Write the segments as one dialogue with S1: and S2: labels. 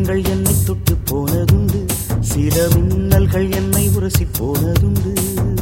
S1: மேகங்கள் என்னை தொட்டு போனதுண்டு, சில மின்னல்கள் என்னை உரசி போனதுண்டு.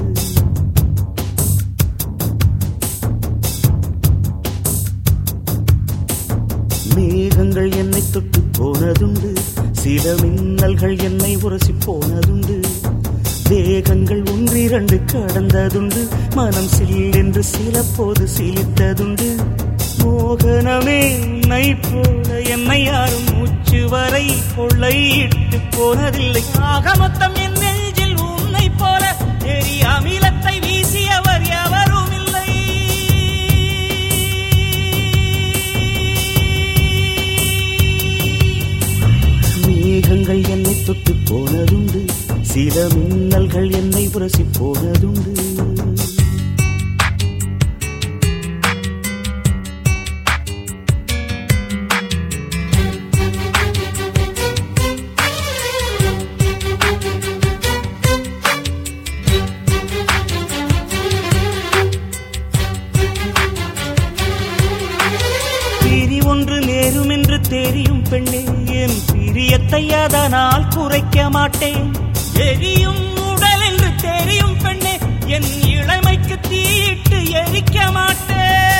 S1: மேகங்கள் என்னை தொட்டு போனதுண்டு, சில மின்னல்கள் என்னை உரசி போனதுண்டு. தேகங்கள் ஒன்றிரண்டு கடந்ததுண்டு, மனம் சில்லென்று சில போது சிலித்ததுண்டு. மோகனமே உன்னை போல என்னை யாரும் மூச்சு வரை கொள்ளையிட்டு போனதில்லை. ஆக மொத்தம் என் நெஞ்சில் உன்னை போல எரி அமிலத்தை வீசியவர் எவரும் இல்லை. மேகங்கள் என்னை தொட்டு போனதுண்டு, சில மின்னல்கள் என்னை உரசி போனதுண்டு. ஒன்று நேரும் என்று தெரியும் பெண்ணே, என் பிரியத்தை அதனால் குறைக்க மாட்டேன். எரியும் உடல் என்று தெரியும் பெண்ணே, என் இளமைக்கு தீயிட்டு எரிக்க மாட்டேன்.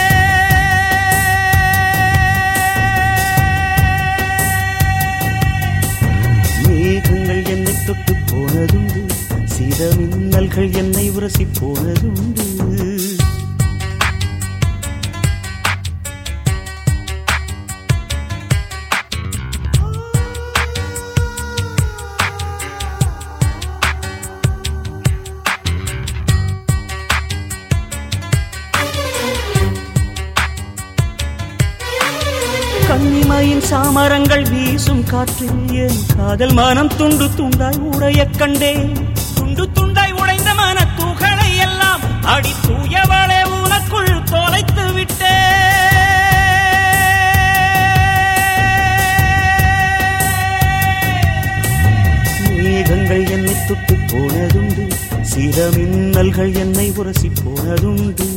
S1: மேகங்கள் என்னை தொட்டு போனதுண்டு, சில மின்னல்கள் என்னை உரசி போனதுண்டு. கன்னிமையின் சாமரங்கள் வீசும் காற்றில் என் காதல் மனம் துண்டு துண்டாய் உடைய கண்டேன். துண்டு துண்டாய் உடைந்த மன துகளை எல்லாம் அடி தூயவளே உனக்குள் தொலைத்து விட்டேன். மேகங்கள் என்னை தொட்டு போனதுண்டு, சில மின்னல்கள் என்னை உரசி போனதுண்டு.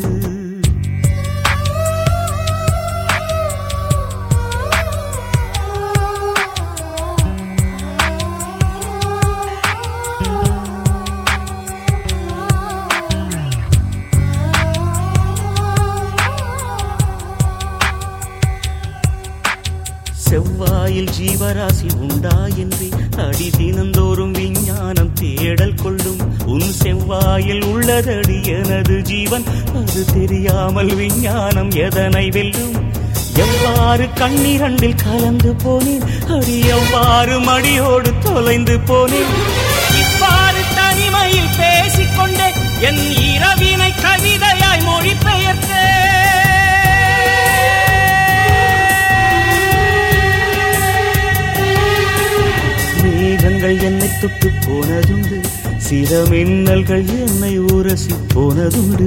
S1: செவ்வாயில் ஜீவராசி உண்டா என்று அடி தினந்தோறும் விஞ்ஞானம் தேடல் கொள்ளும். உன் செவ்வாயில் உள்ளதடி எனது ஜீவன், அது தெரியாமல் விஞ்ஞானம் எதனை வெல்லும். எவ்வாறு கண்ணீரண்டில் கலந்து போனேன் அடி, எவ்வாறு மடியோடு தொலைந்து போனேன். இவ்வாறு தனிமையில் பேசிக்கொண்டே என் இரவினை கவிதையாய் மொழிபெயர்த்தேன். மேகங்கள் என்னை தொட்டு போனதுண்டு, சில மின்னல்கள் என்னை உரசி போனதுண்டு.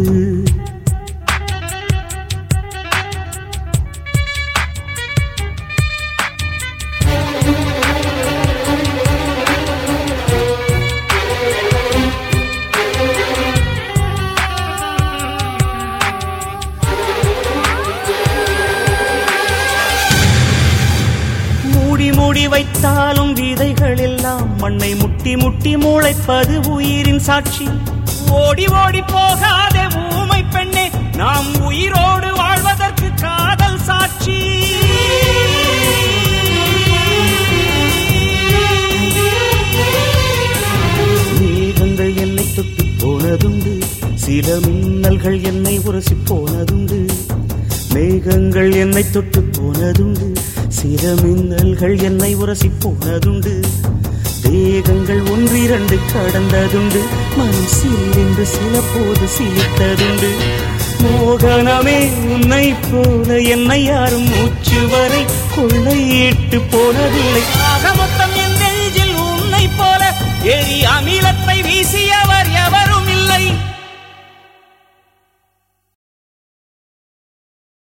S1: மூடி வைத்தாலும் விதைகள் எல்லாம் மண்ணை முட்டி முட்டி முளைப்பது உயிரின் சாட்சி. ஓடி ஓடி போகாதே ஊமை பெண்ணே, நாம் உயிரோடு வாழ்வதற்கு காதல் சாட்சி. மேகங்கள் என்னை தொட்டு போனதுண்டு, சில மின்னல்கள் என்னை உரசி போனதுண்டு. மேகங்கள் என்னை தொட்டு போனதுண்டு, சில மின்னல்கள் என்னை உரசி போனதுண்டு. தேகங்கள் ஒன்றிரண்டு கடந்ததுண்டு, மனம் சில்லென்று சில போது சிலித்ததுண்டு. மோகனமே உன்னை போல என்னை யாரும் மூச்சு வரை கொள்ளையிட்டு